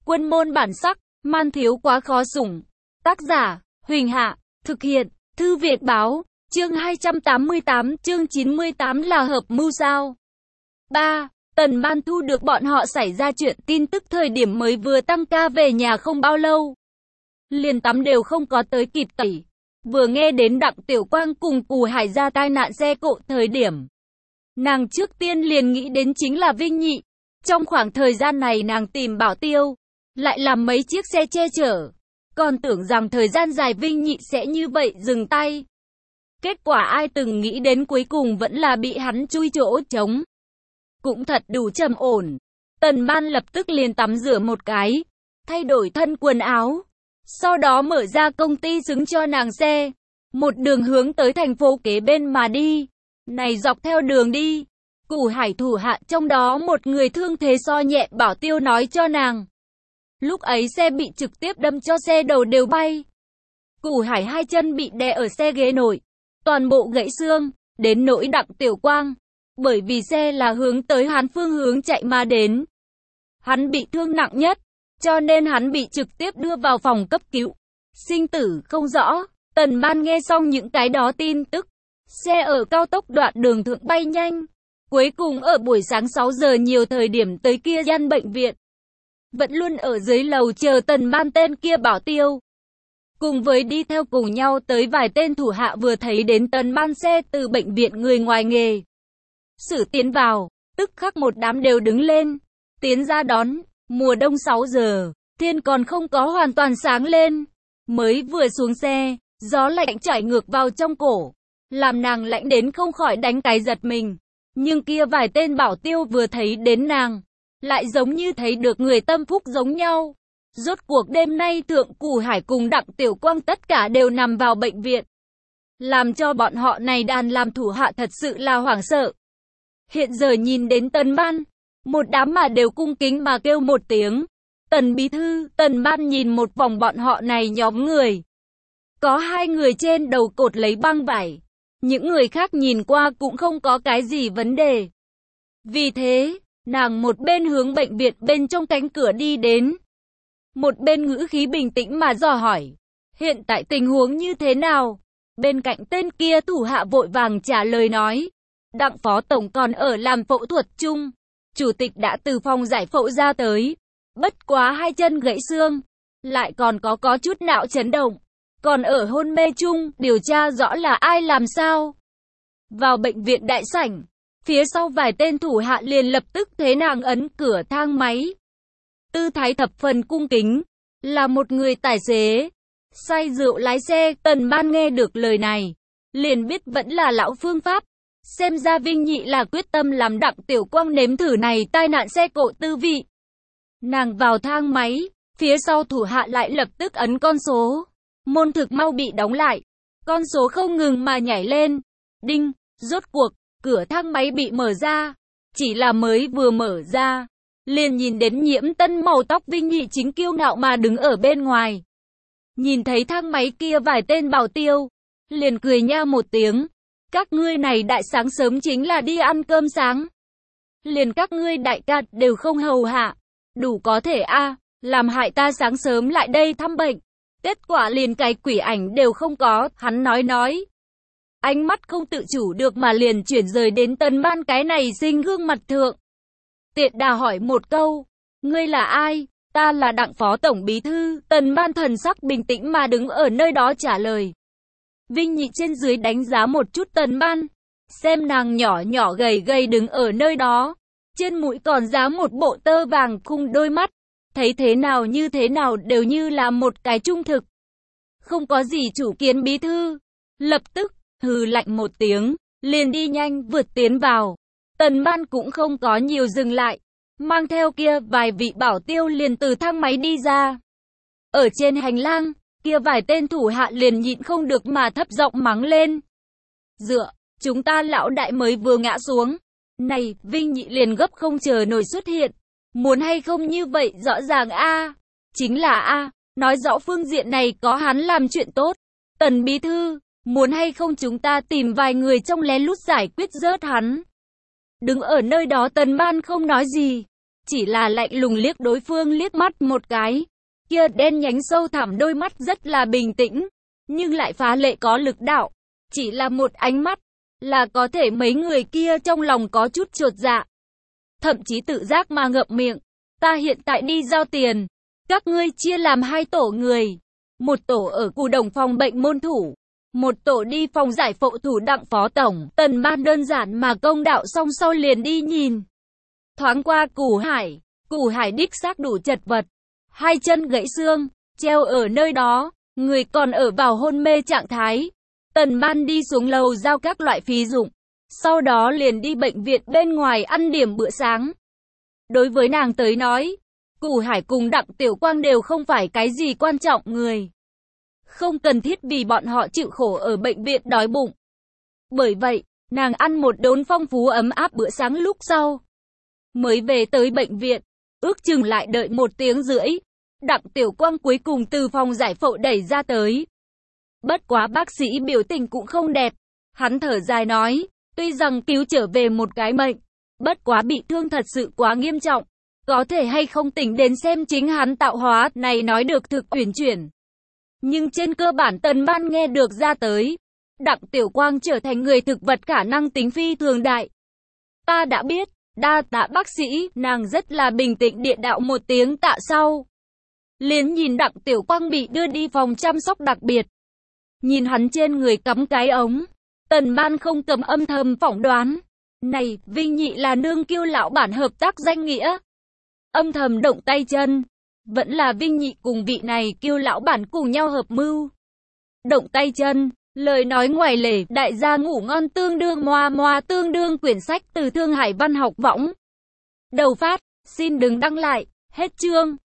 Quân môn bản sắc, man thiếu quá khó sủng. Tác giả, Huỳnh Hạ, thực hiện, Thư Việt Báo, chương 288, chương 98 là hợp mưu sao. 3. Tần Ban thu được bọn họ xảy ra chuyện tin tức thời điểm mới vừa tăng ca về nhà không bao lâu. Liền tắm đều không có tới kịp tẩy. Vừa nghe đến Đặng Tiểu Quang cùng Cù Hải ra tai nạn xe cộ thời điểm. Nàng trước tiên liền nghĩ đến chính là Vinh Nhị. Trong khoảng thời gian này nàng tìm bảo tiêu, lại làm mấy chiếc xe che chở. Còn tưởng rằng thời gian dài Vinh Nhị sẽ như vậy dừng tay. Kết quả ai từng nghĩ đến cuối cùng vẫn là bị hắn chui chỗ trống. Cũng thật đủ trầm ổn. Tần Ban lập tức liền tắm rửa một cái, thay đổi thân quần áo. Sau đó mở ra công ty xứng cho nàng xe. Một đường hướng tới thành phố kế bên mà đi. Này dọc theo đường đi, Cù Hải thủ hạ trong đó một người thương thế so nhẹ bảo tiêu nói cho nàng. Lúc ấy xe bị trực tiếp đâm cho xe đầu đều bay. Cù Hải hai chân bị đè ở xe ghế nổi, toàn bộ gãy xương, đến nỗi Đặng Tiểu Quang. Bởi vì xe là hướng tới hắn phương hướng chạy mà đến. Hắn bị thương nặng nhất, cho nên hắn bị trực tiếp đưa vào phòng cấp cứu. Sinh tử không rõ. Tần Ban nghe xong những cái đó tin tức. Xe ở cao tốc đoạn đường thượng bay nhanh. Cuối cùng ở buổi sáng 6 giờ nhiều thời điểm tới kia gian bệnh viện. Vẫn luôn ở dưới lầu chờ Tần Ban tên kia bảo tiêu. Cùng với đi theo cùng nhau tới vài tên thủ hạ vừa thấy đến Tần Ban xe từ bệnh viện người ngoài nghề. Sử tiến vào, tức khắc một đám đều đứng lên, tiến ra đón. Mùa đông 6 giờ, thiên còn không có hoàn toàn sáng lên. Mới vừa xuống xe, gió lạnh chảy ngược vào trong cổ, làm nàng lạnh đến không khỏi đánh cái giật mình. Nhưng kia vài tên bảo tiêu vừa thấy đến nàng, lại giống như thấy được người tâm phúc giống nhau. Rốt cuộc đêm nay Thượng Cù Hải cùng Đặng Tiểu Quang tất cả đều nằm vào bệnh viện. Làm cho bọn họ này đàn làm thủ hạ thật sự là hoảng sợ. Hiện giờ nhìn đến Tần Ban, một đám mà đều cung kính mà kêu một tiếng. Tần bí thư. Tần Ban nhìn một vòng bọn họ này nhóm người. Có 2 người trên đầu cột lấy băng vải. Những người khác nhìn qua cũng không có cái gì vấn đề. Vì thế, nàng một bên hướng bệnh viện bên trong cánh cửa đi đến. Một bên ngữ khí bình tĩnh mà dò hỏi. Hiện tại tình huống như thế nào? Bên cạnh tên kia thủ hạ vội vàng trả lời nói. Đặng phó tổng còn ở làm phẫu thuật chung. Chủ tịch đã từ phòng giải phẫu ra tới. Bất quá 2 chân gãy xương. Lại còn có chút não chấn động. Còn ở hôn mê chung, điều tra rõ là ai làm sao. Vào bệnh viện đại sảnh. Phía sau vài tên thủ hạ liền lập tức thế nàng ấn cửa thang máy. Tư thái thập phần cung kính. Là một người tài xế. Say rượu lái xe. Tần Ban nghe được lời này. Liền biết vẫn là lão phương pháp. Xem ra Vinh Nhị là quyết tâm làm Đặng Tiểu Quang nếm thử này tai nạn xe cộ tư vị. Nàng vào thang máy, phía sau thủ hạ lại lập tức ấn con số. Môn thực mau bị đóng lại. Con số không ngừng mà nhảy lên. Đinh, rốt cuộc, cửa thang máy bị mở ra. Chỉ là mới vừa mở ra, liền nhìn đến Nhiễm Tân màu tóc Vinh Nhị chính kiêu ngạo mà đứng ở bên ngoài. Nhìn thấy thang máy kia vài tên bảo tiêu, liền cười nha một tiếng. Các ngươi này đại sáng sớm chính là đi ăn cơm sáng. Liền các ngươi đại ca đều không hầu hạ. Đủ có thể làm hại ta sáng sớm lại đây thăm bệnh. Kết quả liền cái quỷ ảnh đều không có, hắn nói. Ánh mắt không tự chủ được mà liền chuyển rời đến Tần Ban cái này sinh gương mặt thượng. Tiện đà hỏi một câu, ngươi là ai? Ta là Đặng phó tổng bí thư. Tần Ban thần sắc bình tĩnh mà đứng ở nơi đó trả lời. Vinh Nhị trên dưới đánh giá một chút Tần Ban, xem nàng nhỏ nhỏ gầy gầy đứng ở nơi đó, trên mũi còn dám một bộ tơ vàng khung đôi mắt, thấy thế nào như thế nào đều như là một cái trung thực. Không có gì chủ kiến bí thư, lập tức hừ lạnh một tiếng, liền đi nhanh vượt tiến vào. Tần Ban cũng không có nhiều dừng lại, mang theo kia vài vị bảo tiêu liền từ thang máy đi ra. Ở trên hành lang, kia vài tên thủ hạ liền nhịn không được mà thấp giọng mắng lên. Dựa, chúng ta lão đại mới vừa ngã xuống. Này, Vinh Nhị liền gấp không chờ nổi xuất hiện. Muốn hay không như vậy rõ ràng chính là nói rõ phương diện này có hắn làm chuyện tốt. Tần bí thư, muốn hay không chúng ta tìm vài người trong lén lút giải quyết rớt hắn. Đứng ở nơi đó Tần Ban không nói gì, chỉ là lạnh lùng liếc đối phương liếc mắt một cái. Kia đen nhánh sâu thẳm đôi mắt rất là bình tĩnh, nhưng lại phá lệ có lực đạo. Chỉ là một ánh mắt, là có thể mấy người kia trong lòng có chút chột dạ. Thậm chí tự giác mà ngậm miệng. Ta hiện tại đi giao tiền. Các ngươi chia làm 2 tổ người. Một tổ ở Cù Đồng phòng bệnh môn thủ. Một tổ đi phòng giải phẫu thủ Đặng phó tổng. Tần Ban đơn giản mà công đạo xong sau liền đi nhìn. Thoáng qua Cù Hải. Cù Hải đích xác đủ chật vật. 2 chân gãy xương, treo ở nơi đó. Người còn ở vào hôn mê trạng thái. Tần Ban đi xuống lầu giao các loại phí dụng. Sau đó liền đi bệnh viện bên ngoài ăn điểm bữa sáng. Đối với nàng tới nói, Cù Hải cùng Đặng Tiểu Quang đều không phải cái gì quan trọng người. Không cần thiết vì bọn họ chịu khổ ở bệnh viện đói bụng. Bởi vậy, nàng ăn một đốn phong phú ấm áp bữa sáng lúc sau. Mới về tới bệnh viện, ước chừng lại đợi 1 tiếng rưỡi. Đặng Tiểu Quang cuối cùng từ phòng giải phẫu đẩy ra tới. Bất quá bác sĩ biểu tình cũng không đẹp. Hắn thở dài nói, tuy rằng cứu trở về một cái mệnh, bất quá bị thương thật sự quá nghiêm trọng. Có thể hay không tỉnh đến xem chính hắn tạo hóa này nói được thực uyển chuyển. Nhưng trên cơ bản Tần Ban nghe được ra tới. Đặng Tiểu Quang trở thành người thực vật khả năng tính phi thường đại. Ta đã biết, đa tạ bác sĩ, nàng rất là bình tĩnh địa đạo một tiếng tạ sau. Liền nhìn Đặng Tiểu Quang bị đưa đi phòng chăm sóc đặc biệt. Nhìn hắn trên người cắm cái ống. Tần Ban không cầm âm thầm phỏng đoán. Này, Vinh Nhị là nương Kiêu lão bản hợp tác danh nghĩa. Âm thầm động tay chân. Vẫn là Vinh Nhị cùng vị này Kiêu lão bản cùng nhau hợp mưu. Động tay chân, lời nói ngoài lề, đại gia ngủ ngon tương đương moa tương đương quyển sách từ Thương Hải Văn học võng. Đầu phát, xin đừng đăng lại, hết chương.